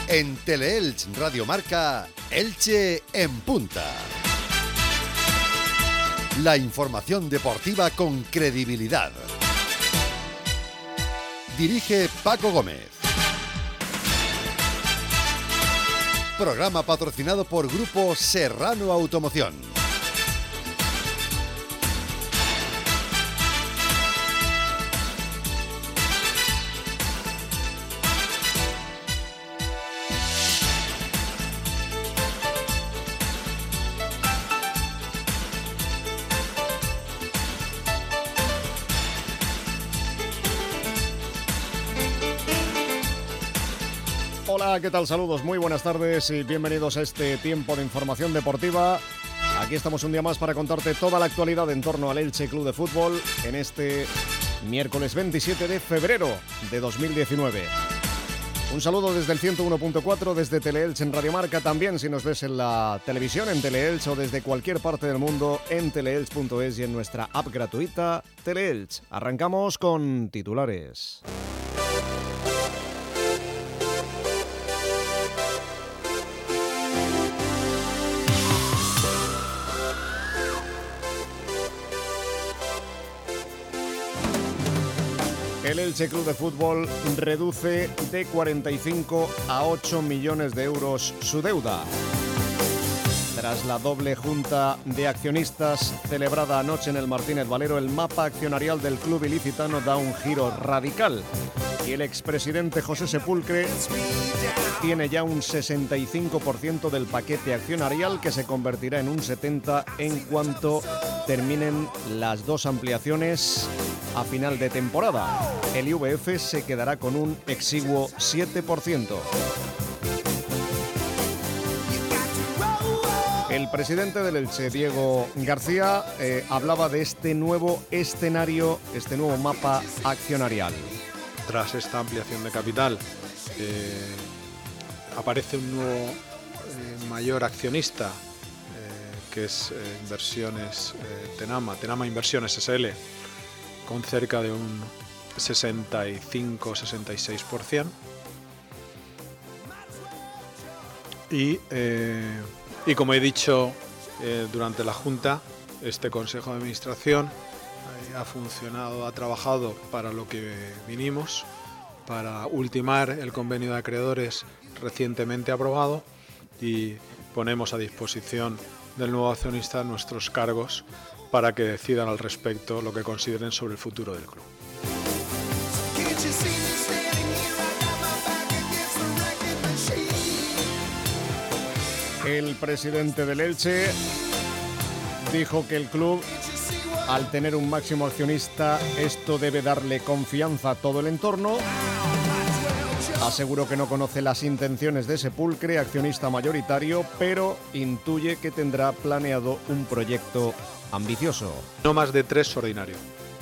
En Teleelch Radio Marca, Elche en punta. La información deportiva con credibilidad. Dirige Paco Gómez. Programa patrocinado por Grupo Serrano Automoción. Hola, ¿qué tal? Saludos, muy buenas tardes y bienvenidos a este tiempo de información deportiva. Aquí estamos un día más para contarte toda la actualidad en torno al Elche Club de Fútbol en este miércoles 27 de febrero de 2019. Un saludo desde el 101.4, desde Teleelch en Radio Marca, también si nos ves en la televisión en Teleelch o desde cualquier parte del mundo en teleelch.es y en nuestra app gratuita Teleelch. Arrancamos con titulares. El Elche Club de Fútbol reduce de 45 a 8 millones de euros su deuda. Tras la doble junta de accionistas celebrada anoche en el Martínez Valero, el mapa accionarial del club ilicitano da un giro radical. Y el expresidente José Sepulcre tiene ya un 65% del paquete accionarial, que se convertirá en un 70% en cuanto terminen las dos ampliaciones a final de temporada. El IVF se quedará con un exiguo 7%. El presidente del Elche, Diego García, hablaba de este nuevo escenario, este nuevo mapa accionarial. Tras esta ampliación de capital, aparece un nuevo mayor accionista, que es Inversiones Tenama Inversiones SL, con cerca de un 65-66%. Y como he dicho durante la Junta, este Consejo de Administración ha trabajado para lo que vinimos, para ultimar el convenio de acreedores recientemente aprobado, y ponemos a disposición del nuevo accionista nuestros cargos para que decidan al respecto lo que consideren sobre el futuro del club. El presidente del Elche dijo que el club, al tener un máximo accionista, esto debe darle confianza a todo el entorno. Aseguró que no conoce las intenciones de Sepulcre, accionista mayoritario, pero intuye que tendrá planeado un proyecto ambicioso. No más de 3 ordinario.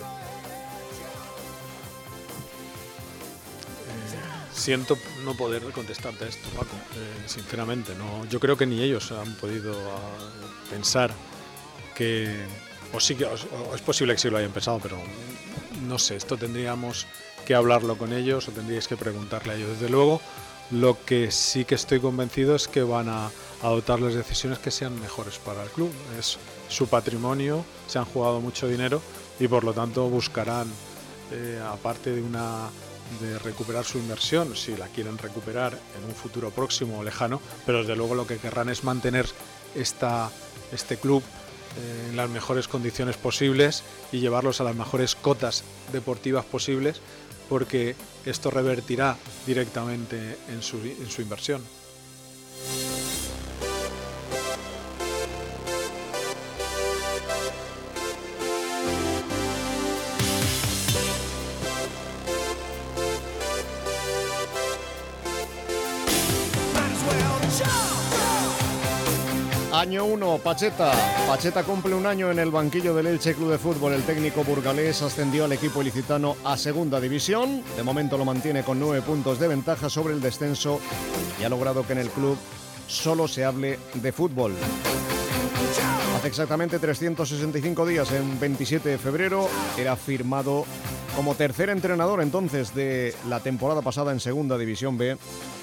Siento no poder contestarte a esto, Paco, sinceramente. No, yo creo que ni ellos han podido pensar que... O sí que o es posible que sí lo hayan pensado, pero no sé, esto tendríamos que hablarlo con ellos o tendríais que preguntarle a ellos. Desde luego, lo que sí que estoy convencido es que van a adoptar las decisiones que sean mejores para el club. Es su patrimonio, se han jugado mucho dinero y por lo tanto buscarán, aparte de recuperar su inversión, si la quieren recuperar en un futuro próximo o lejano, pero desde luego lo que querrán es mantener este club en las mejores condiciones posibles y llevarlos a las mejores cotas deportivas posibles, porque esto revertirá directamente en su inversión. Año 1, Pacheta. Pacheta cumple un año en el banquillo del Elche Club de Fútbol. El técnico burgalés ascendió al equipo ilicitano a segunda división. De momento lo mantiene con 9 puntos de ventaja sobre el descenso y ha logrado que en el club solo se hable de fútbol. Hace exactamente 365 días, en 27 de febrero, era firmado como tercer entrenador entonces de la temporada pasada en Segunda División B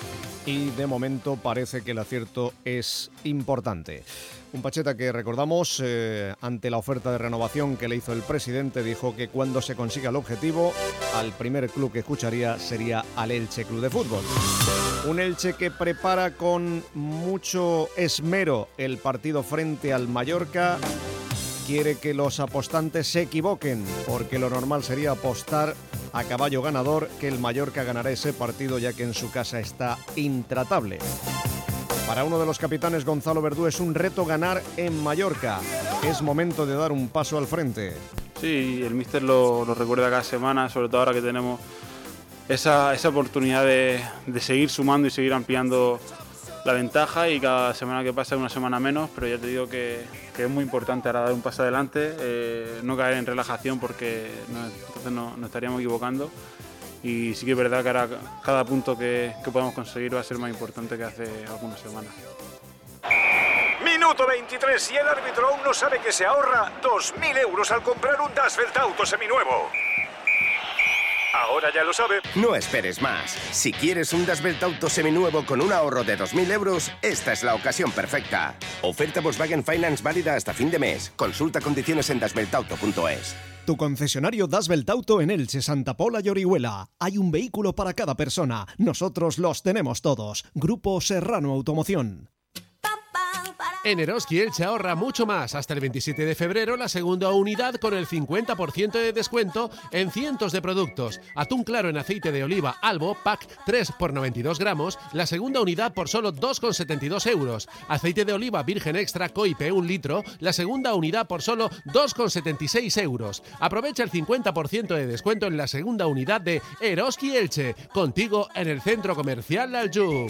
y de momento parece que el acierto es importante. Un Pacheta que, recordamos, ante la oferta de renovación que le hizo el presidente, dijo que cuando se consiga el objetivo, al primer club que escucharía sería al Elche Club de Fútbol. Un Elche que prepara con mucho esmero el partido frente al Mallorca. Quiere que los apostantes se equivoquen, porque lo normal sería apostar a caballo ganador que el Mallorca ganará ese partido, ya que en su casa está intratable. Para uno de los capitanes, Gonzalo Verdú, es un reto ganar en Mallorca. Es momento de dar un paso al frente. Sí, el míster lo recuerda cada semana, sobre todo ahora que tenemos esa oportunidad de seguir sumando y seguir ampliando la ventaja, y cada semana que pasa es una semana menos, pero ya te digo que es muy importante ahora dar un paso adelante, no caer en relajación, porque entonces nos estaríamos equivocando. Y sí que es verdad que ahora cada punto que podamos conseguir va a ser más importante que hace algunas semanas. Minuto 23 y el árbitro aún no sabe que se ahorra 2.000 euros al comprar un Das Velt Auto seminuevo. Ahora ya lo sabe. No esperes más. Si quieres un Das Velt Auto seminuevo con un ahorro de 2.000 euros, esta es la ocasión perfecta. Oferta Volkswagen Finance válida hasta fin de mes. Consulta condiciones en dasveltauto.es. Tu concesionario Das Velt Auto en Elche, Santa Pola y Orihuela. Hay un vehículo para cada persona. Nosotros los tenemos todos. Grupo Serrano Automoción. En Eroski Elche ahorra mucho más. Hasta el 27 de febrero la segunda unidad con el 50% de descuento en cientos de productos. Atún claro en aceite de oliva Albo, pack 3 por 92 gramos, la segunda unidad por solo 2,72 euros. Aceite de oliva virgen extra Coipe 1 litro, la segunda unidad por solo 2,76 euros. Aprovecha el 50% de descuento en la segunda unidad de Eroski Elche. Contigo en el centro comercial Aljub.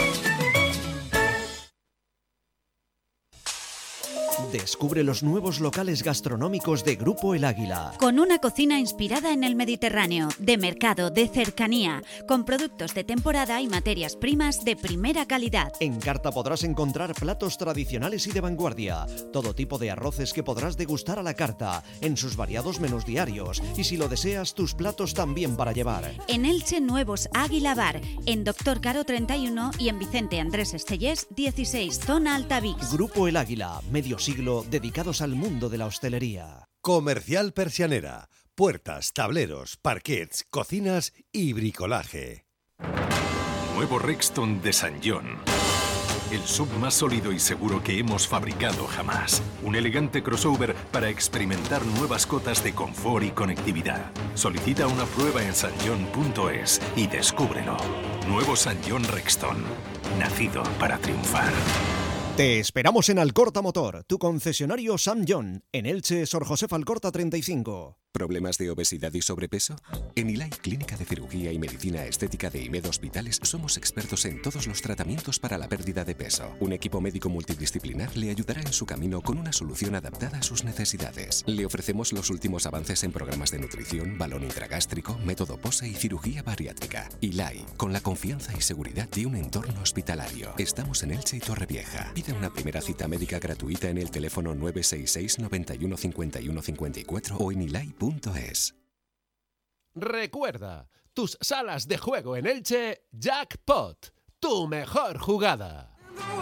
Descubre los nuevos locales gastronómicos de Grupo El Águila. Con una cocina inspirada en el Mediterráneo, de mercado, de cercanía, con productos de temporada y materias primas de primera calidad. En carta podrás encontrar platos tradicionales y de vanguardia, todo tipo de arroces que podrás degustar a la carta, en sus variados menús diarios, y si lo deseas, tus platos también para llevar. En Elche, nuevos Águila Bar, en Doctor Caro 31 y en Vicente Andrés Estellés 16, zona Altavix. Grupo El Águila, medio siglo dedicados al mundo de la hostelería. Comercial Persianera. Puertas, tableros, parquets, cocinas y bricolaje. Nuevo Rexton de San John. El sub más sólido y seguro que hemos fabricado jamás. Un elegante crossover para experimentar nuevas cotas de confort y conectividad. Solicita una prueba en sanjon.es y descúbrelo. Nuevo San John Rexton. Nacido para triunfar. Te esperamos en Alcorta Motor, tu concesionario Sam John, en Elche, Sor José Alcorta 35. ¿Problemas de obesidad y sobrepeso? En Ilai Clínica de Cirugía y Medicina Estética de IMED Hospitales somos expertos en todos los tratamientos para la pérdida de peso. Un equipo médico multidisciplinar le ayudará en su camino con una solución adaptada a sus necesidades. Le ofrecemos los últimos avances en programas de nutrición, balón intragástrico, método POSE y cirugía bariátrica. Ilai, con la confianza y seguridad de un entorno hospitalario. Estamos en Elche y Torrevieja. Pide una primera cita médica gratuita en el teléfono 966 91 51 54 o en ilai.es. Recuerda, tus salas de juego en Elche, Jackpot, tu mejor jugada.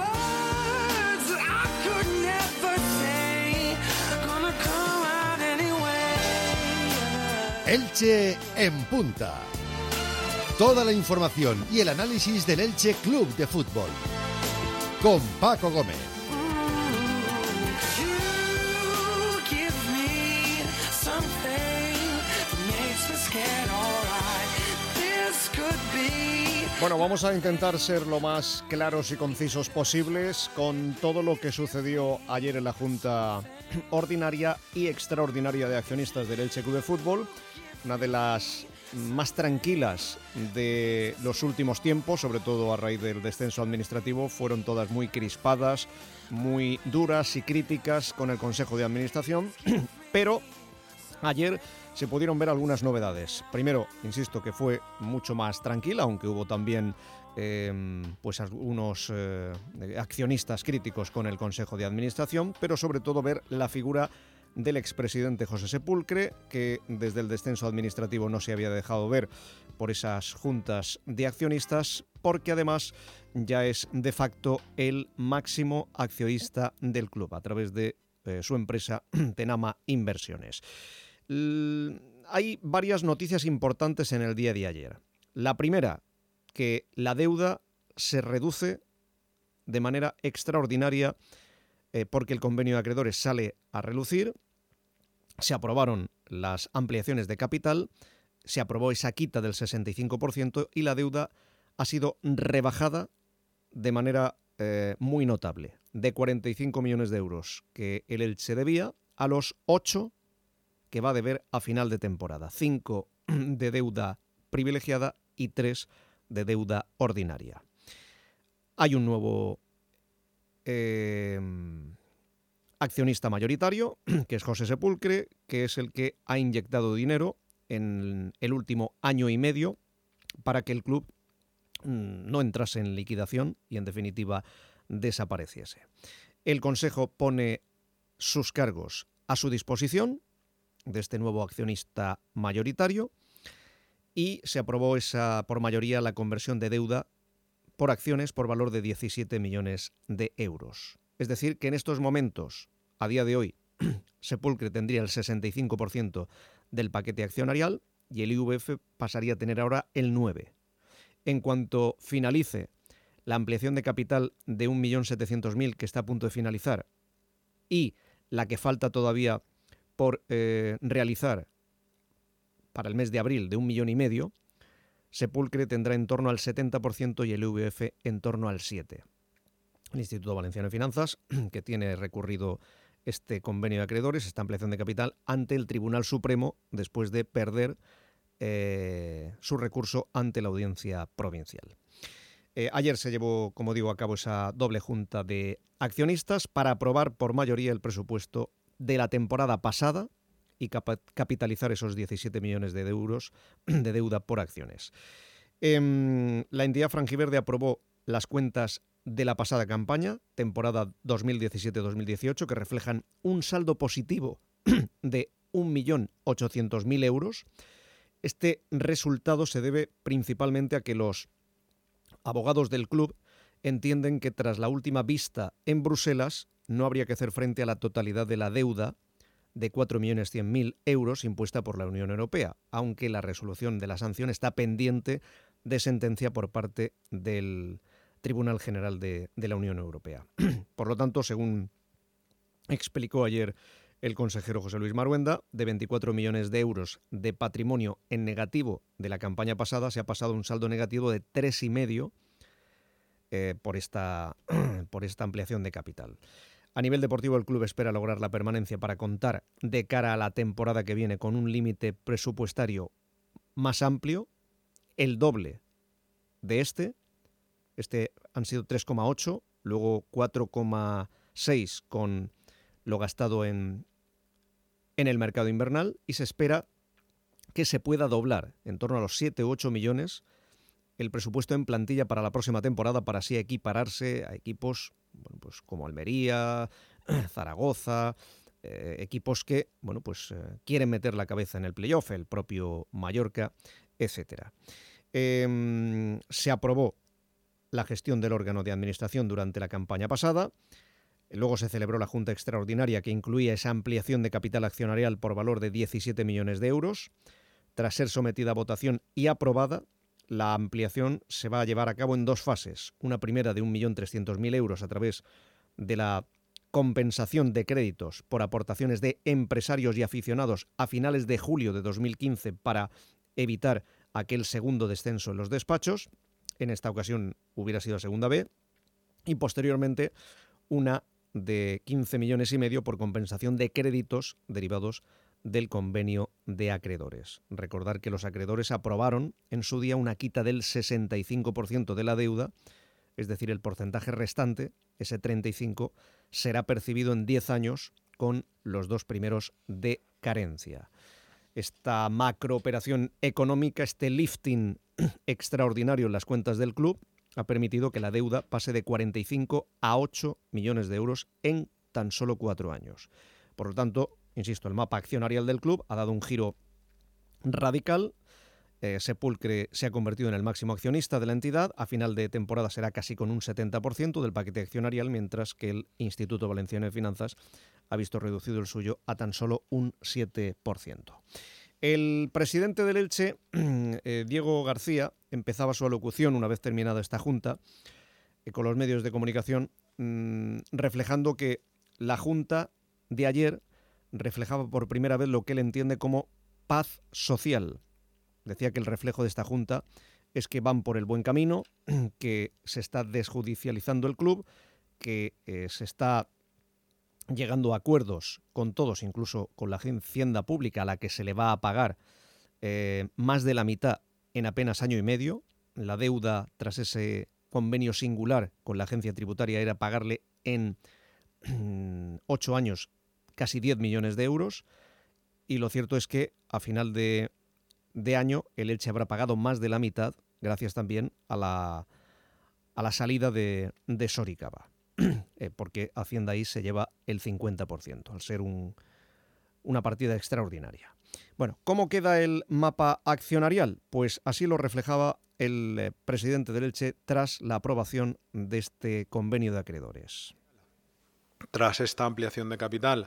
Elche en punta. Toda la información y el análisis del Elche Club de Fútbol. Con Paco Gómez. Bueno, vamos a intentar ser lo más claros y concisos posibles con todo lo que sucedió ayer en la Junta Ordinaria y Extraordinaria de Accionistas del Elche Club de Fútbol, una de las más tranquilas de los últimos tiempos, sobre todo a raíz del descenso administrativo. Fueron todas muy crispadas, muy duras y críticas con el Consejo de Administración, pero ayer se pudieron ver algunas novedades. Primero, insisto, que fue mucho más tranquila, aunque hubo también pues algunos accionistas críticos con el Consejo de Administración, pero sobre todo ver la figura del expresidente José Sepulcre, que desde el descenso administrativo no se había dejado ver por esas juntas de accionistas, porque además ya es de facto el máximo accionista del club a través de su empresa Tenama Inversiones. Hay varias noticias importantes en el día de ayer. La primera, que la deuda se reduce de manera extraordinaria porque el convenio de acreedores sale a relucir. Se aprobaron las ampliaciones de capital, se aprobó esa quita del 65% y la deuda ha sido rebajada de manera muy notable, de 45 millones de euros que el Elche debía a los 8 que va a deber a final de temporada, 5 de deuda privilegiada y 3 de deuda ordinaria. Hay un nuevo accionista mayoritario, que es José Sepulcre, que es el que ha inyectado dinero en el último año y medio para que el club no entrase en liquidación y, en definitiva, desapareciese. El Consejo pone sus cargos a su disposición de este nuevo accionista mayoritario y se aprobó por mayoría la conversión de deuda por acciones por valor de 17 millones de euros. Es decir, que en estos momentos, a día de hoy, Sepulcre tendría el 65% del paquete accionarial y el IVF pasaría a tener ahora el 9%. En cuanto finalice la ampliación de capital de 1.700.000 que está a punto de finalizar y la que falta todavía por realizar para el mes de abril de 1,5 millones, Sepulcre tendrá en torno al 70% y el IVF en torno al 7%. El Instituto Valenciano de Finanzas, que tiene recurrido este convenio de acreedores, esta ampliación de capital, ante el Tribunal Supremo después de perder su recurso ante la Audiencia Provincial. Ayer se llevó, como digo, a cabo esa doble junta de accionistas para aprobar por mayoría el presupuesto de la temporada pasada y capitalizar esos 17 millones de euros de deuda por acciones. La entidad franjiverde aprobó las cuentas de la pasada campaña, temporada 2017-2018, que reflejan un saldo positivo de 1.800.000 euros. Este resultado se debe principalmente a que los abogados del club entienden que tras la última vista en Bruselas no habría que hacer frente a la totalidad de la deuda de 4.100.000 euros impuesta por la Unión Europea, aunque la resolución de la sanción está pendiente de sentencia por parte del Tribunal General de la Unión Europea. Por lo tanto, según explicó ayer el consejero José Luis Maruenda, de 24 millones de euros de patrimonio en negativo de la campaña pasada se ha pasado a un saldo negativo de 3,5 por esta ampliación de capital. A nivel deportivo, el club espera lograr la permanencia para contar de cara a la temporada que viene con un límite presupuestario más amplio, el doble de este han sido 3,8, luego 4,6 con lo gastado en el mercado invernal, y se espera que se pueda doblar en torno a los 7 u 8 millones el presupuesto en plantilla para la próxima temporada, para así equipararse a equipos como Almería, Zaragoza, equipos que quieren meter la cabeza en el playoff, el propio Mallorca, etc. Se aprobó la gestión del órgano de administración durante la campaña pasada. Luego se celebró la Junta Extraordinaria que incluía esa ampliación de capital accionarial por valor de 17 millones de euros. Tras ser sometida a votación y aprobada, la ampliación se va a llevar a cabo en dos fases. Una primera de 1.300.000 euros a través de la compensación de créditos por aportaciones de empresarios y aficionados a finales de julio de 2015 para evitar aquel segundo descenso en los despachos. En esta ocasión hubiera sido segunda B. Y posteriormente una de 15,5 millones por compensación de créditos derivados del convenio de acreedores. Recordar que los acreedores aprobaron en su día una quita del 65% de la deuda, es decir, el porcentaje restante, ese 35%, será percibido en 10 años con los 2 primeros de carencia. Esta macrooperación económica, este lifting extraordinario en las cuentas del club, ha permitido que la deuda pase de 45 a 8 millones de euros en tan solo 4 años. Por lo tanto, insisto, el mapa accionarial del club ha dado un giro radical. Sepulcre se ha convertido en el máximo accionista de la entidad. A final de temporada será casi con un 70% del paquete accionarial, mientras que el Instituto Valenciano de Finanzas ha visto reducido el suyo a tan solo un 7%. El presidente del Elche, Diego García, empezaba su alocución una vez terminada esta junta con los medios de comunicación, reflejando que la junta de ayer reflejaba por primera vez lo que él entiende como paz social. Decía que el reflejo de esta junta es que van por el buen camino, que se está desjudicializando el club, que se está llegando a acuerdos con todos, incluso con la Hacienda Pública, a la que se le va a pagar más de la mitad en apenas año y medio. La deuda tras ese convenio singular con la agencia tributaria era pagarle en 8 años casi 10 millones de euros, y lo cierto es que a final de año el Elche habrá pagado más de la mitad, gracias también a la salida de Soricaba, porque Hacienda ahí se lleva el 50%, al ser una partida extraordinaria. Bueno, ¿cómo queda el mapa accionarial? Pues así lo reflejaba el presidente del Elche tras la aprobación de este convenio de acreedores. Tras esta ampliación de capital,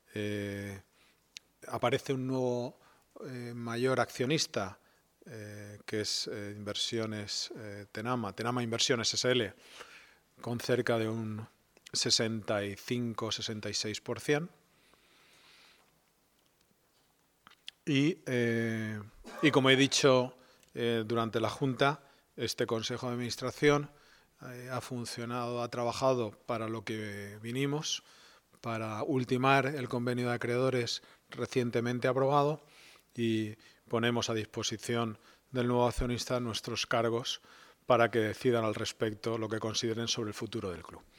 aparece un nuevo mayor accionista, que es Inversiones Tenama Inversiones SL, con cerca de un 65-66%. Y como he dicho durante la Junta, este Consejo de Administración ha trabajado para lo que vinimos, para ultimar el convenio de acreedores recientemente aprobado, y ponemos a disposición del nuevo accionista nuestros cargos para que decidan al respecto lo que consideren sobre el futuro del club.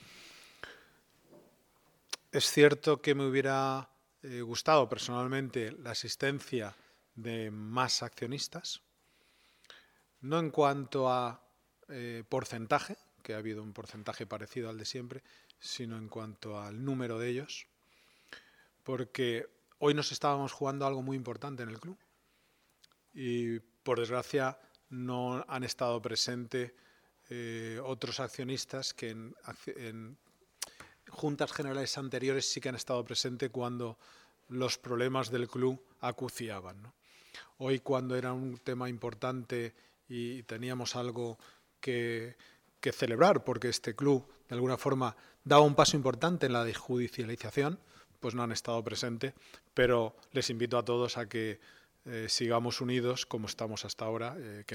Es cierto que me hubiera gustado personalmente la asistencia de más accionistas, no en cuanto a porcentaje, que ha habido un porcentaje parecido al de siempre, sino en cuanto al número de ellos, porque hoy nos estábamos jugando algo muy importante en el club y, por desgracia, no han estado presentes otros accionistas que en juntas generales anteriores sí que han estado presentes cuando los problemas del club acuciaban, ¿no? Hoy, cuando era un tema importante y teníamos algo que celebrar, porque este club de alguna forma daba un paso importante en la desjudicialización, pues no han estado presentes, pero les invito a todos a que sigamos unidos como estamos hasta ahora, que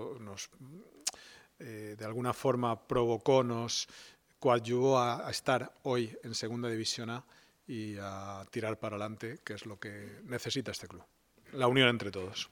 de alguna forma provocó, nos coadyuvó a estar hoy en Segunda División A y a tirar para adelante, que es lo que necesita este club. La unión entre todos.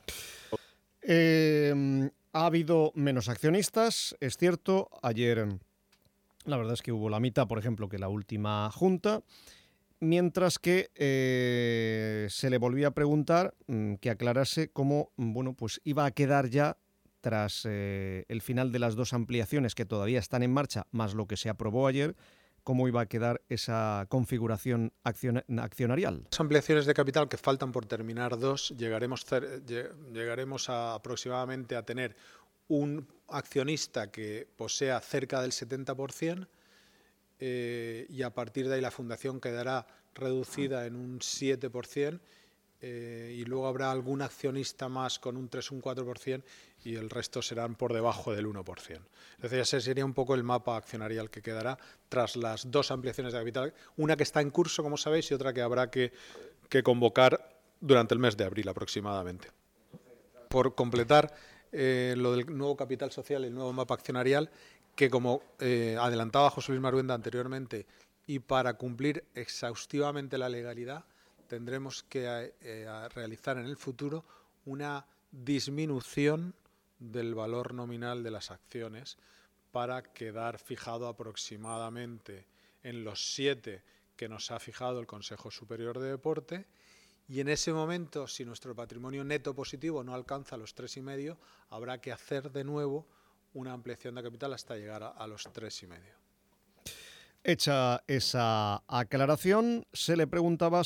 Ha habido menos accionistas, es cierto. Ayer la verdad es que hubo la mitad, por ejemplo, que la última junta, mientras que se le volvía a preguntar que aclarase cómo pues iba a quedar ya tras el final de las dos ampliaciones que todavía están en marcha, más lo que se aprobó ayer, cómo iba a quedar esa configuración accionarial. Las ampliaciones de capital, que faltan por terminar dos, llegaremos aproximadamente a tener un accionista que posea cerca del 70%, y a partir de ahí la fundación quedará reducida en un 7%, y luego habrá algún accionista más con un 3 o un 4%, y el resto serán por debajo del 1%. Entonces ese sería un poco el mapa accionarial que quedará tras las dos ampliaciones de capital, una que está en curso, como sabéis, y otra que habrá que convocar durante el mes de abril aproximadamente. Por completar lo del nuevo capital social y el nuevo mapa accionarial, que como adelantaba José Luis Maruenda anteriormente, y para cumplir exhaustivamente la legalidad, tendremos que realizar en el futuro una disminución del valor nominal de las acciones para quedar fijado aproximadamente en los 7 que nos ha fijado el Consejo Superior de Deporte, y en ese momento, si nuestro patrimonio neto positivo no alcanza los 3,5, habrá que hacer de nuevo una ampliación de capital hasta llegar a los 3,5. Hecha esa aclaración, se le preguntaba si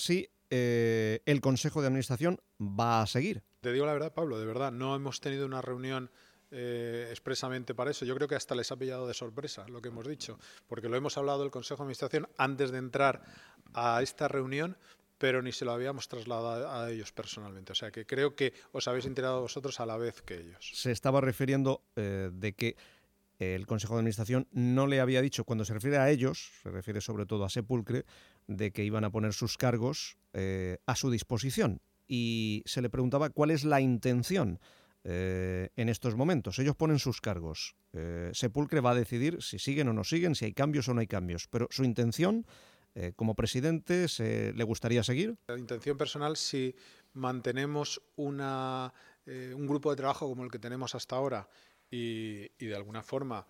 el Consejo de Administración va a seguir. Te digo la verdad, Pablo, de verdad, no hemos tenido una reunión expresamente para eso. Yo creo que hasta les ha pillado de sorpresa lo que hemos dicho, porque lo hemos hablado el Consejo de Administración antes de entrar a esta reunión, pero ni se lo habíamos trasladado a ellos personalmente. O sea que creo que os habéis enterado vosotros a la vez que ellos. Se estaba refiriendo de que el Consejo de Administración no le había dicho, cuando se refiere a ellos, se refiere sobre todo a Sepulcre, de que iban a poner sus cargos a su disposición. Y se le preguntaba cuál es la intención en estos momentos. Ellos ponen sus cargos. Sepulcre va a decidir si siguen o no siguen, si hay cambios o no hay cambios. Pero su intención, como presidente, ¿le gustaría seguir? La intención personal, si mantenemos un grupo de trabajo como el que tenemos hasta ahora y de alguna forma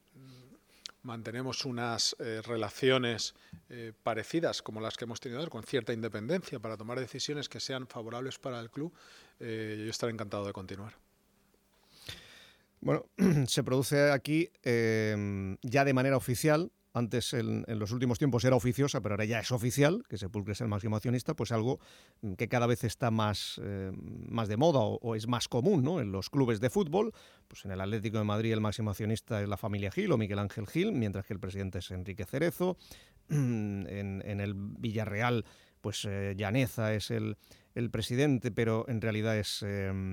mantenemos unas relaciones parecidas como las que hemos tenido con cierta independencia para tomar decisiones que sean favorables para el club, yo estaré encantado de continuar. Bueno, se produce aquí ya de manera oficial. Antes, en los últimos tiempos, era oficiosa, pero ahora ya es oficial, que Sepulcre es el máximo accionista, pues algo que cada vez está más de moda o es más común, ¿no? En los clubes de fútbol. Pues en el Atlético de Madrid el máximo accionista es la familia Gil o Miguel Ángel Gil, mientras que el presidente es Enrique Cerezo. En el Villarreal, pues Llaneza es el presidente, pero en realidad es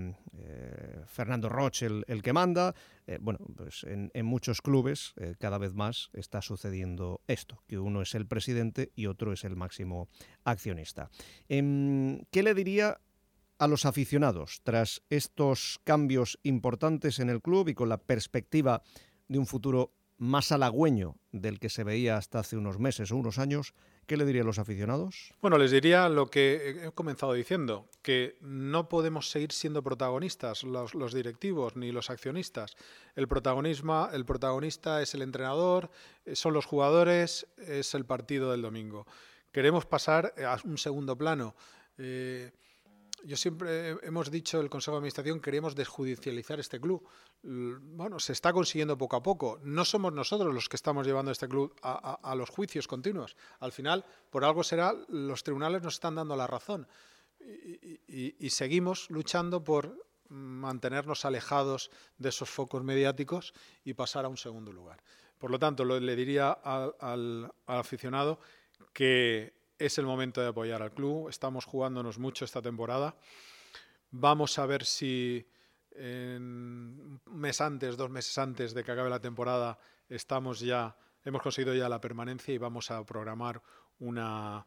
Fernando Roch el que manda. Bueno, pues en muchos clubes cada vez más está sucediendo esto, que uno es el presidente y otro es el máximo accionista. ¿Qué le diría a los aficionados tras estos cambios importantes en el club y con la perspectiva de un futuro más halagüeño del que se veía hasta hace unos meses o unos años? ¿Qué le diría a los aficionados? Bueno, les diría lo que he comenzado diciendo, que no podemos seguir siendo protagonistas los directivos ni los accionistas. El protagonista es el entrenador, son los jugadores, es el partido del domingo. Queremos pasar a un segundo plano. Yo siempre hemos dicho, el Consejo de Administración, queremos desjudicializar este club. Bueno, se está consiguiendo poco a poco. No somos nosotros los que estamos llevando este club a los juicios continuos. Al final, por algo será, los tribunales nos están dando la razón. Y seguimos luchando por mantenernos alejados de esos focos mediáticos y pasar a un segundo lugar. Por lo tanto, le diría al aficionado que es el momento de apoyar al club. Estamos jugándonos mucho esta temporada. Vamos a ver si un mes antes, 2 meses antes de que acabe la temporada, hemos conseguido ya la permanencia y vamos a programar una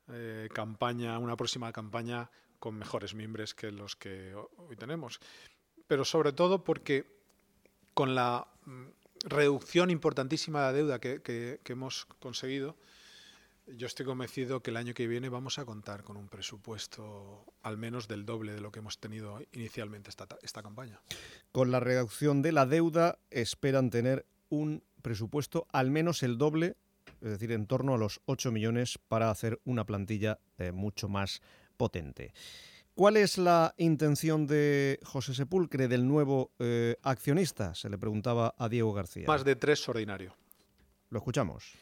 próxima campaña con mejores mimbres que los que hoy tenemos. Pero sobre todo porque con la reducción importantísima de la deuda que hemos conseguido, yo estoy convencido que el año que viene vamos a contar con un presupuesto al menos del doble de lo que hemos tenido inicialmente esta campaña. Con la reducción de la deuda esperan tener un presupuesto al menos el doble, es decir, en torno a los 8 millones para hacer una plantilla mucho más potente. ¿Cuál es la intención de José Sepulcre, del nuevo accionista? Se le preguntaba a Diego García. Más de 3 ordinario. Lo escuchamos.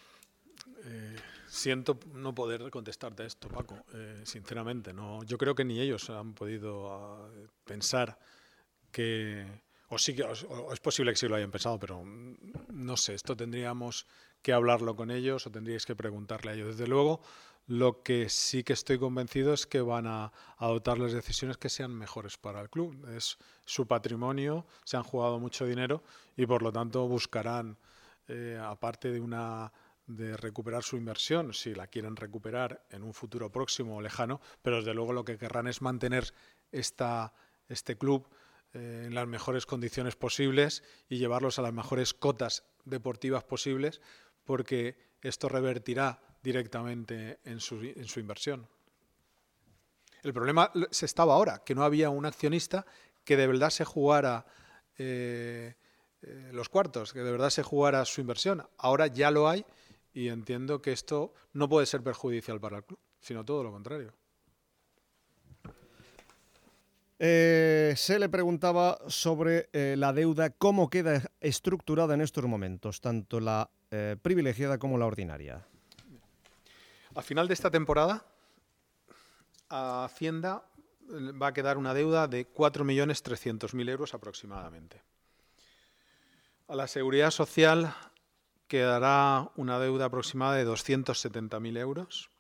Siento no poder contestarte a esto, Paco, sinceramente. No, yo creo que ni ellos han podido pensar que... O es posible que sí lo hayan pensado, pero no sé, esto tendríamos que hablarlo con ellos o tendríais que preguntarle a ellos. Desde luego, lo que sí que estoy convencido es que van a adoptar las decisiones que sean mejores para el club. Es su patrimonio, se han jugado mucho dinero y por lo tanto buscarán, aparte de recuperar su inversión, si la quieren recuperar en un futuro próximo o lejano, pero desde luego lo que querrán es mantener este club en las mejores condiciones posibles y llevarlos a las mejores cotas deportivas posibles, porque esto revertirá directamente en su inversión. El problema se estaba ahora, que no había un accionista que de verdad se jugara los cuartos, que de verdad se jugara su inversión. Ahora ya lo hay y entiendo que esto no puede ser perjudicial para el club, sino todo lo contrario. Se le preguntaba sobre la deuda, cómo queda estructurada en estos momentos, tanto la privilegiada como la ordinaria. Al final de esta temporada a Hacienda va a quedar una deuda de 4.300.000 euros aproximadamente. A la Seguridad Social quedará una deuda aproximada de 270.000 euros.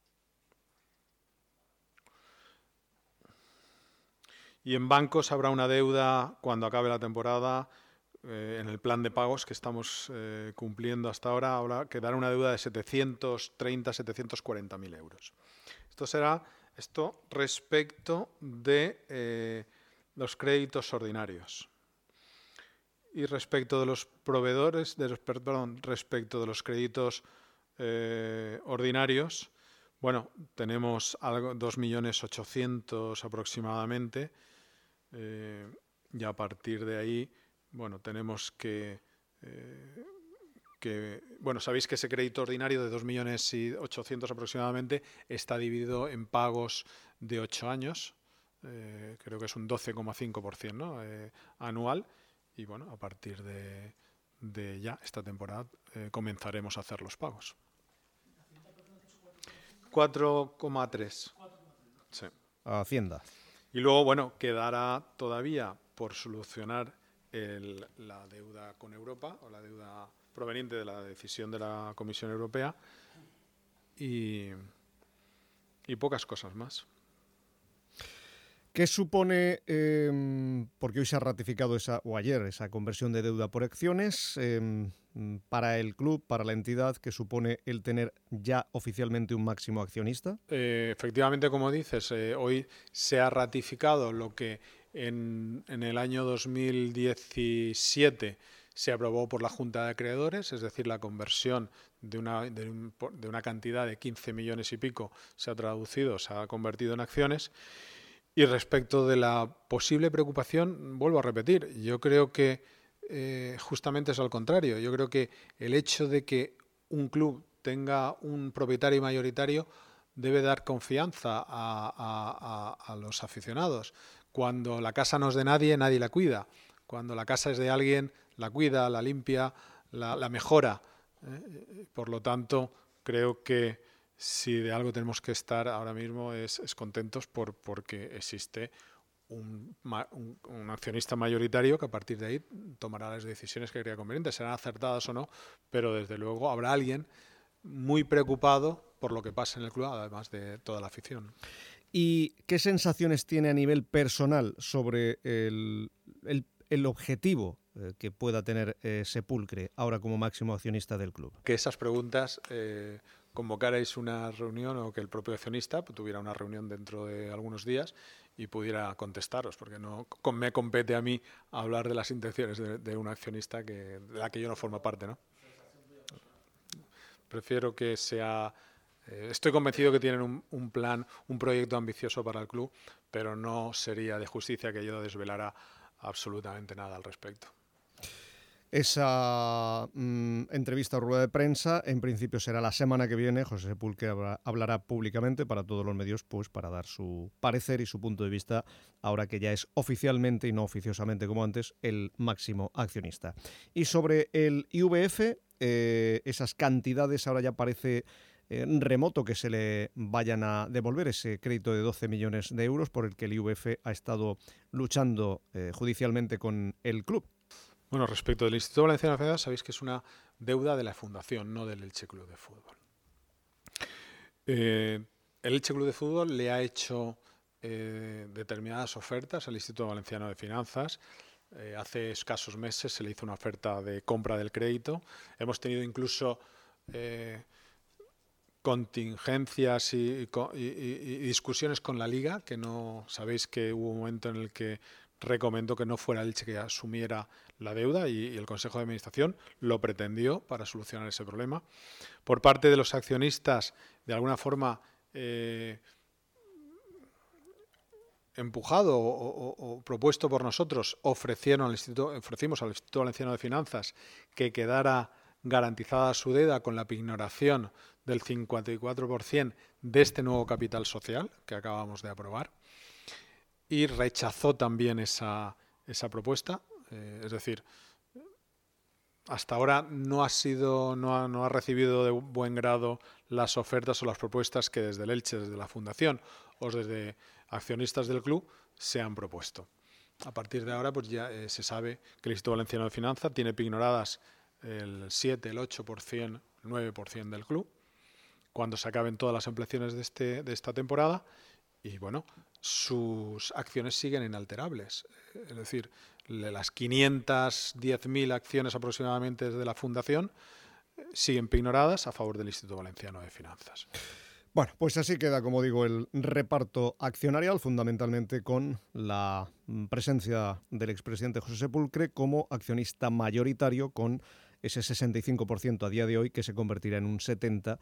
Y en bancos habrá una deuda, cuando acabe la temporada, en el plan de pagos que estamos cumpliendo hasta ahora, quedará una deuda de 740.000 euros. Esto respecto de los créditos ordinarios. Y respecto de los proveedores, respecto de los créditos ordinarios, bueno, tenemos algo 2.800.000 aproximadamente, y a partir de ahí, bueno, tenemos bueno, sabéis que ese crédito ordinario de 2.800.000 aproximadamente está dividido en pagos de 8 años, creo que es un 12,5%, ¿no? Anual, y bueno, a partir de ya esta temporada comenzaremos a hacer los pagos. 4,3. Sí. Hacienda. Y luego, bueno, quedará todavía por solucionar la deuda con Europa, o la deuda proveniente de la decisión de la Comisión Europea, y pocas cosas más. ¿Qué supone, porque hoy se ha ratificado ayer esa conversión de deuda por acciones, para el club, para la entidad, qué supone el tener ya oficialmente un máximo accionista? Efectivamente, como dices, hoy se ha ratificado lo que en el año 2017 se aprobó por la Junta de Acreedores, es decir, la conversión de una cantidad de 15 millones y pico se ha convertido en acciones. Y respecto de la posible preocupación, vuelvo a repetir, yo creo que justamente es al contrario. Yo creo que el hecho de que un club tenga un propietario mayoritario debe dar confianza a los aficionados. Cuando la casa no es de nadie, nadie la cuida. Cuando la casa es de alguien, la cuida, la limpia, la mejora. Por lo tanto, creo que si de algo tenemos que estar ahora mismo es contentos porque existe un accionista mayoritario que a partir de ahí tomará las decisiones que crea convenientes, serán acertadas o no, pero desde luego habrá alguien muy preocupado por lo que pasa en el club, además de toda la afición. ¿Y qué sensaciones tiene a nivel personal sobre el objetivo que pueda tener Sepulcre ahora como máximo accionista del club? Que esas preguntas convocarais una reunión, o que el propio accionista tuviera una reunión dentro de algunos días y pudiera contestaros, porque no me compete a mí hablar de las intenciones de un accionista de la que yo no formo parte, ¿no? Prefiero que sea... estoy convencido que tienen un plan, un proyecto ambicioso para el club, pero no sería de justicia que yo desvelara absolutamente nada al respecto. Esa entrevista o rueda de prensa, en principio será la semana que viene. José Sepulcre hablará públicamente para todos los medios, pues para dar su parecer y su punto de vista, ahora que ya es oficialmente y no oficiosamente como antes el máximo accionista. Y sobre el IVF, esas cantidades ahora ya parece remoto que se le vayan a devolver ese crédito de 12 millones de euros por el que el IVF ha estado luchando judicialmente con el club. Bueno, respecto del Instituto Valenciano de Finanzas, sabéis que es una deuda de la Fundación, no del Elche Club de Fútbol. El Elche Club de Fútbol le ha hecho determinadas ofertas al Instituto Valenciano de Finanzas. Hace escasos meses se le hizo una oferta de compra del crédito. Hemos tenido incluso contingencias y discusiones con la Liga, que no sabéis que hubo un momento en el que recomendó que no fuera Elche que asumiera la deuda, y el Consejo de Administración lo pretendió para solucionar ese problema. Por parte de los accionistas, de alguna forma empujado o propuesto por nosotros, ofrecimos al Instituto Valenciano de Finanzas que quedara garantizada su deuda con la pignoración del 54% de este nuevo capital social que acabamos de aprobar, y rechazó también esa propuesta. Es decir, hasta ahora no ha recibido de buen grado las ofertas o las propuestas que desde el Elche, desde la Fundación o desde accionistas del club se han propuesto. A partir de ahora pues ya se sabe que el Instituto Valenciano de Finanzas tiene pignoradas el 7, el 8%, el 9% del club cuando se acaben todas las ampliaciones de esta temporada, y bueno, sus acciones siguen inalterables. Es decir, las 510.000 acciones aproximadamente de la Fundación siguen pignoradas a favor del Instituto Valenciano de Finanzas. Bueno, pues así queda, como digo, el reparto accionarial, fundamentalmente con la presencia del expresidente José Sepulcre como accionista mayoritario, con ese 65% a día de hoy, que se convertirá en un 70%,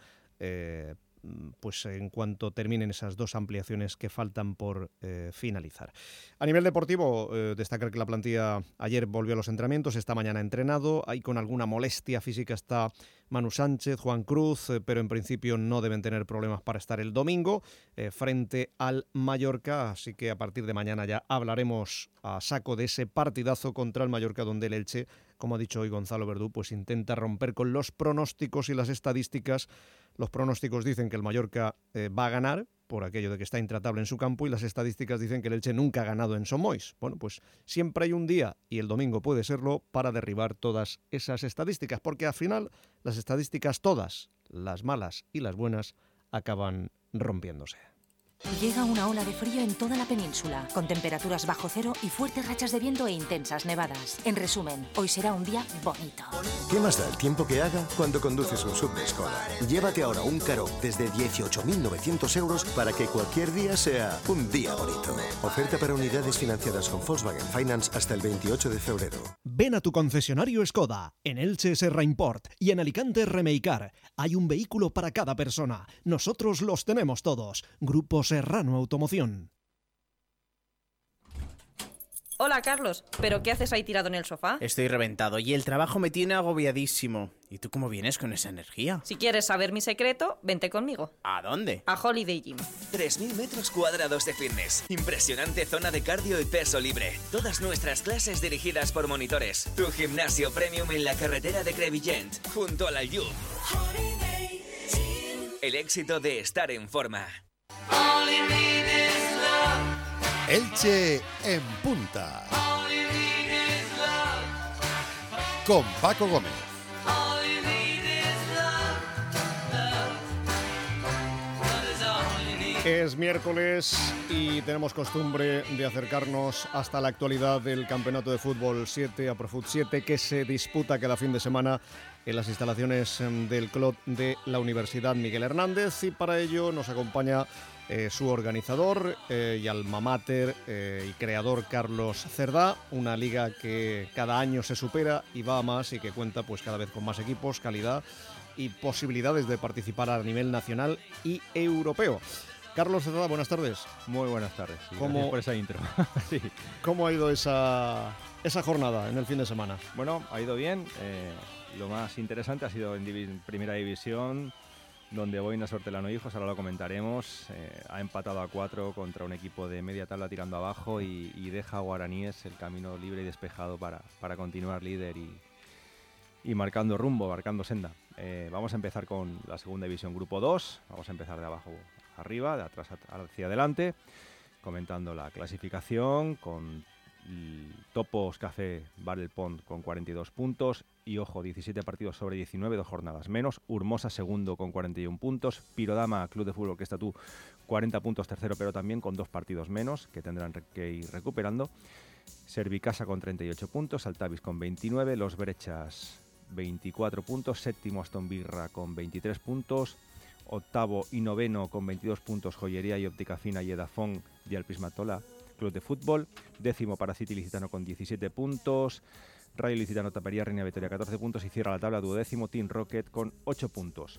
pues en cuanto terminen esas dos ampliaciones que faltan por finalizar. A nivel deportivo, destacar que la plantilla ayer volvió a los entrenamientos, esta mañana ha entrenado, ahí con alguna molestia física está Manu Sánchez, Juan Cruz, pero en principio no deben tener problemas para estar el domingo frente al Mallorca, así que a partir de mañana ya hablaremos a saco de ese partidazo contra el Mallorca, donde el Elche, como ha dicho hoy Gonzalo Verdú, pues intenta romper con los pronósticos y las estadísticas. Los pronósticos dicen que el Mallorca va a ganar, por aquello de que está intratable en su campo, y las estadísticas dicen que el Elche nunca ha ganado en Somois. Bueno, pues siempre hay un día, y el domingo puede serlo, para derribar todas esas estadísticas, porque al final las estadísticas todas, las malas y las buenas, acaban rompiéndose. Llega una ola de frío en toda la península, con temperaturas bajo cero y fuertes rachas de viento e intensas nevadas. En resumen, hoy será un día bonito. ¿Qué más da el tiempo que haga cuando conduces un SUV de Skoda? Llévate ahora un Karoq desde 18.900 euros para que cualquier día sea un día bonito. Oferta para unidades financiadas con Volkswagen Finance hasta el 28 de febrero. Ven a tu concesionario Skoda, en Elche Serra Import y en Alicante Remeicar. Hay un vehículo para cada persona. Nosotros los tenemos todos. Grupo Serrano Automoción. Hola, Carlos. ¿Pero qué haces ahí tirado en el sofá? Estoy reventado y el trabajo me tiene agobiadísimo. ¿Y tú cómo vienes con esa energía? Si quieres saber mi secreto, vente conmigo. ¿A dónde? A Holiday Gym. 3.000 metros cuadrados de fitness. Impresionante zona de cardio y peso libre. Todas nuestras clases dirigidas por monitores. Tu gimnasio premium en la carretera de Crevillent, junto al Aljub. El éxito de estar en forma. Elche en punta. Con Paco Gómez. Es miércoles y tenemos costumbre de acercarnos hasta la actualidad del Campeonato de Fútbol 7, AproFut 7, que se disputa cada fin de semana en las instalaciones del club de la Universidad Miguel Hernández, y para ello nos acompaña su organizador y alma mater y creador Carlos Cerdá, una liga que cada año se supera y va a más y que cuenta pues cada vez con más equipos, calidad y posibilidades de participar a nivel nacional y europeo. Carlos Cerdá, buenas tardes. Muy buenas tardes. Gracias por esa intro. Sí. ¿Cómo ha ido esa jornada en el fin de semana? Bueno, ha ido bien. Lo más interesante ha sido en Primera División, donde Boinas Hortelano Hijos, ahora lo comentaremos, ha empatado a 4 contra un equipo de media tabla tirando abajo y deja a Guaraníes el camino libre y despejado para continuar líder y marcando rumbo, marcando senda. Vamos a empezar con la Segunda División Grupo 2, vamos a empezar de abajo arriba, de atrás hacia adelante, comentando la clasificación con Topos Café Bar El Pont con 42 puntos y ojo, 17 partidos sobre 19, 2 jornadas menos. Urmosa segundo con 41 puntos, Pirodama Club de Fútbol que está tú 40 puntos tercero, pero también con 2 partidos menos que tendrán que ir recuperando. Servicasa con 38 puntos, Altavis con 29, Los Brechas 24 puntos, séptimo Aston Birra con 23 puntos, octavo y noveno con 22 puntos Joyería y Óptica Fina y Edafón de Alpismatola Club de Fútbol, décimo para City Licitano con 17 puntos, Rayo Licitano Tapería Reina Vitoria 14 puntos y cierra la tabla duodécimo Team Rocket con 8 puntos.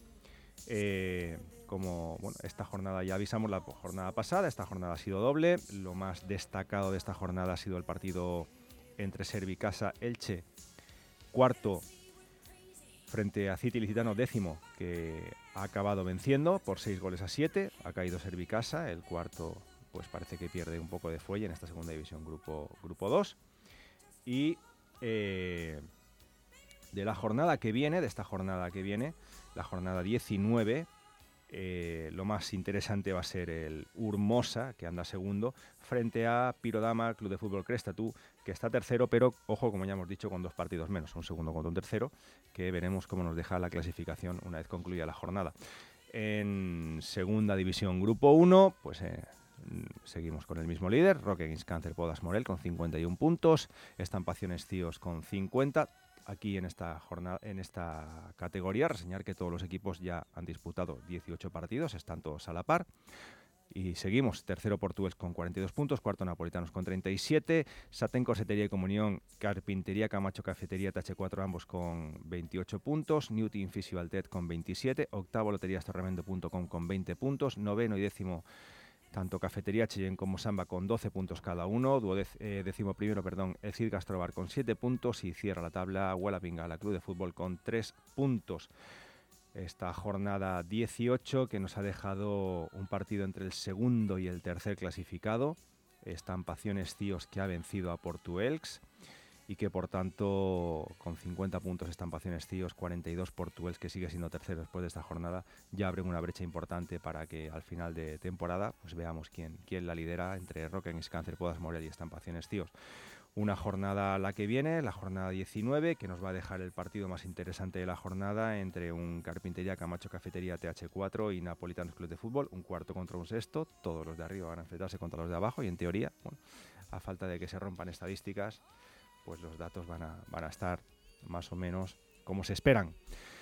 Como bueno, esta jornada ya avisamos la jornada pasada, esta jornada ha sido doble. Lo más destacado de esta jornada ha sido el partido entre Servicasa Elche, cuarto frente a City Licitano, décimo, que ha acabado venciendo por 6-7. Ha caído Servicasa, el cuarto pues parece que pierde un poco de fuelle en esta Segunda División Grupo 2. Y de esta jornada que viene, la jornada 19, Lo más interesante va a ser el Urmosa, que anda segundo, frente a Pirodama, Club de Fútbol Crestatú, que está tercero, pero ojo, como ya hemos dicho, con 2 partidos menos, un segundo contra un tercero, que veremos cómo nos deja la clasificación una vez concluya la jornada. En segunda división, Grupo 1, pues seguimos con el mismo líder, Roque Guins Cáncer Podas Morel con 51 puntos, Estampaciones Cíos con 50. Aquí en esta jornada, en esta categoría, reseñar que todos los equipos ya han disputado 18 partidos, están todos a la par. Y seguimos, tercero Portugués con 42 puntos, cuarto Napolitanos con 37, Satén Corsetería y Comunión, Carpintería Camacho Cafetería TH4 ambos con 28 puntos, Newton Fisio Altet con 27, octavo loteriastorremendo.com con 20 puntos, noveno y décimo tanto Cafetería Chillén como Samba con 12 puntos cada uno, décimo primero, el Cid Gastrobar con 7 puntos y cierra la tabla Huela Pingala Club de Fútbol con 3 puntos. Esta jornada 18 que nos ha dejado un partido entre el segundo y el tercer clasificado, Estampaciones Cíos que ha vencido a Portuelx y que por tanto con 50 puntos Estampaciones Cíos, 42 Portuelx que sigue siendo tercero después de esta jornada, ya abre una brecha importante para que al final de temporada pues veamos quién la lidera entre Roque Guins Cáncer Podas Morel y Estampaciones Cíos. Una jornada la que viene, la jornada 19, que nos va a dejar el partido más interesante de la jornada entre un Carpintería Camacho Cafetería TH4 y Napolitanos Club de Fútbol, un cuarto contra un sexto, todos los de arriba van a enfrentarse contra los de abajo y en teoría, bueno, a falta de que se rompan estadísticas, pues los datos van a estar más o menos como se esperan.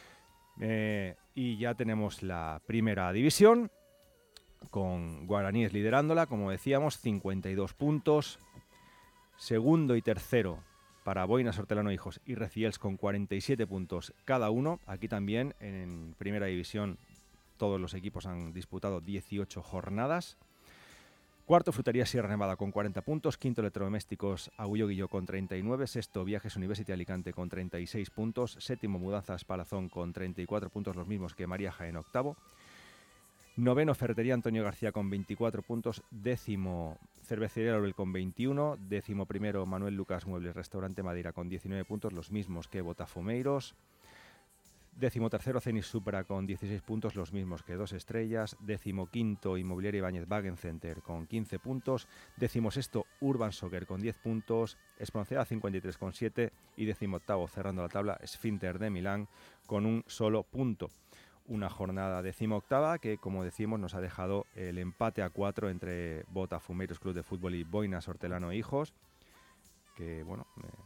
Y ya tenemos la primera división, con Guaraníes liderándola, como decíamos, 52 puntos. Segundo y tercero para Boinas Hortelano Hijos y Reciels con 47 puntos cada uno. Aquí también en primera división todos los equipos han disputado 18 jornadas. Cuarto, Frutería Sierra Nevada con 40 puntos. Quinto, Electrodomésticos Agullo Guillo con 39. Sexto, Viajes University Alicante con 36 puntos. Séptimo, Mudanzas Palazón con 34 puntos, los mismos que María Jaén octavo. Noveno, Ferretería Antonio García con 24 puntos. Décimo, Cervecería Laurel con 21. Décimo primero, Manuel Lucas Muebles Restaurante Madeira con 19 puntos, los mismos que Botafomeiros. Décimo tercero, Cenis Supra con 16 puntos, los mismos que Dos Estrellas. Décimo quinto, Inmobiliaria Ibáñez Wagen Center con 15 puntos. Décimo sexto, Urban Soccer con 10 puntos. Espronceda 53 con 7. Y décimo octavo, cerrando la tabla, Esfínter de Milán con un solo punto. Una jornada 18ª que, como decimos, nos ha dejado el empate a 4 entre Botafumeiros Club de Fútbol y Boinas Hortelano Hijos, que bueno,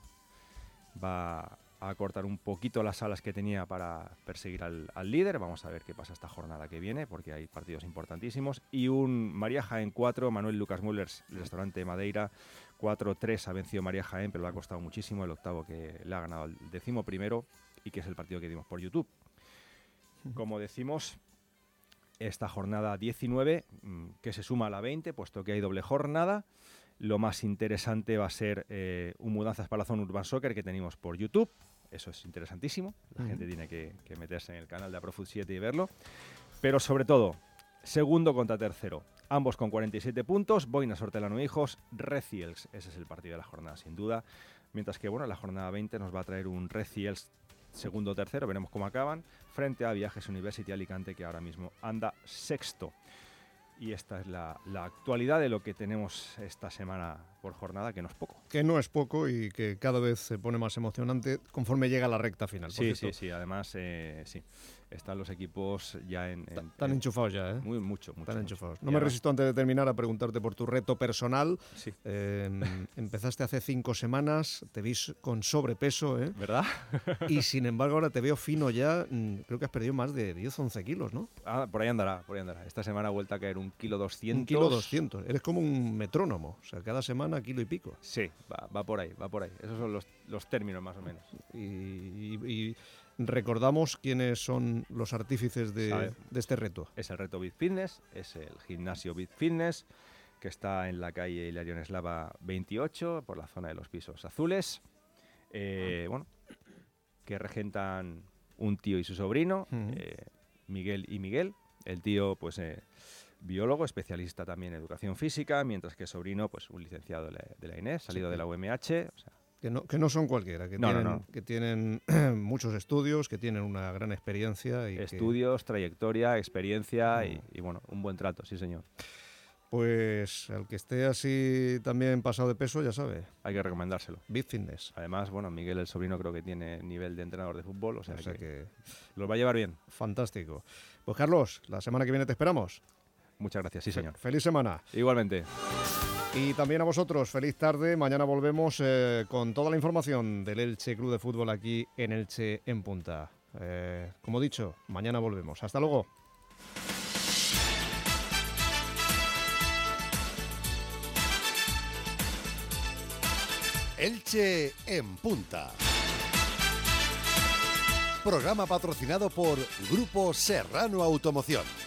va a cortar un poquito las alas que tenía para perseguir al líder. Vamos a ver qué pasa esta jornada que viene, porque hay partidos importantísimos. Y un María Jaén 4, Manuel Lucas Mullers, el restaurante Madeira, 4-3 ha vencido María Jaén, pero le ha costado muchísimo. El octavo que le ha ganado el 11º y que es el partido que dimos por YouTube. Como decimos, esta jornada 19, que se suma a la 20, puesto que hay doble jornada. Lo más interesante va a ser un Mudanzas Palazón Urban Soccer que tenemos por YouTube. Eso es interesantísimo. La gente tiene que meterse en el canal de Aprofut 7 y verlo. Pero sobre todo, segundo contra tercero. Ambos con 47 puntos. Boinas Hortelano Hijos, Reciels. Ese es el partido de la jornada, sin duda. Mientras que, bueno, la jornada 20 nos va a traer un Reciels segundo o tercero, veremos cómo acaban, frente a Viajes University Alicante, que ahora mismo anda sexto. Y esta es la actualidad de lo que tenemos esta semana por jornada, que no es poco. Que no es poco y que cada vez se pone más emocionante conforme llega la recta final. Sí, además, sí. Están los equipos ya Están enchufados ya, ¿eh? Mucho. Están enchufados. No me resisto antes de terminar a preguntarte por tu reto personal. Sí. Empezaste hace 5 semanas, te vi con sobrepeso, ¿eh? ¿Verdad? Y sin embargo ahora te veo fino ya. Creo que has perdido más de 10-11 kilos, ¿no? Por ahí andará. Esta semana ha vuelto a caer 1,2 kg. 1,2 kg. Eres como un metrónomo. O sea, cada semana 1,5 kg. Sí, va por ahí. Esos son los términos más o menos. Y recordamos quiénes son los artífices de este reto. Es el reto Bit Fitness, es el gimnasio Bit Fitness, que está en la calle Hilarión Eslava 28, por la zona de los pisos azules. Bueno, que regentan un tío y su sobrino, Miguel y Miguel. El tío, pues, biólogo, especialista también en educación física, mientras que el sobrino, pues, un licenciado de la INES, salido de la UMH, o sea, Que no son cualquiera, que tienen muchos estudios, que tienen una gran experiencia. Estudios, trayectoria, experiencia y bueno, un buen trato, sí señor. Pues al que esté así también pasado de peso, ya sabe. Hay que recomendárselo. Big Fitness. Además, bueno, Miguel el sobrino creo que tiene nivel de entrenador de fútbol, o sea que los va a llevar bien. Fantástico. Pues Carlos, la semana que viene te esperamos. Muchas gracias, sí señor. Feliz semana. Igualmente. Y también a vosotros, feliz tarde. Mañana volvemos con toda la información del Elche Club de Fútbol aquí en Elche en Punta. Como dicho, mañana volvemos. Hasta luego. Elche en Punta. Programa patrocinado por Grupo Serrano Automoción.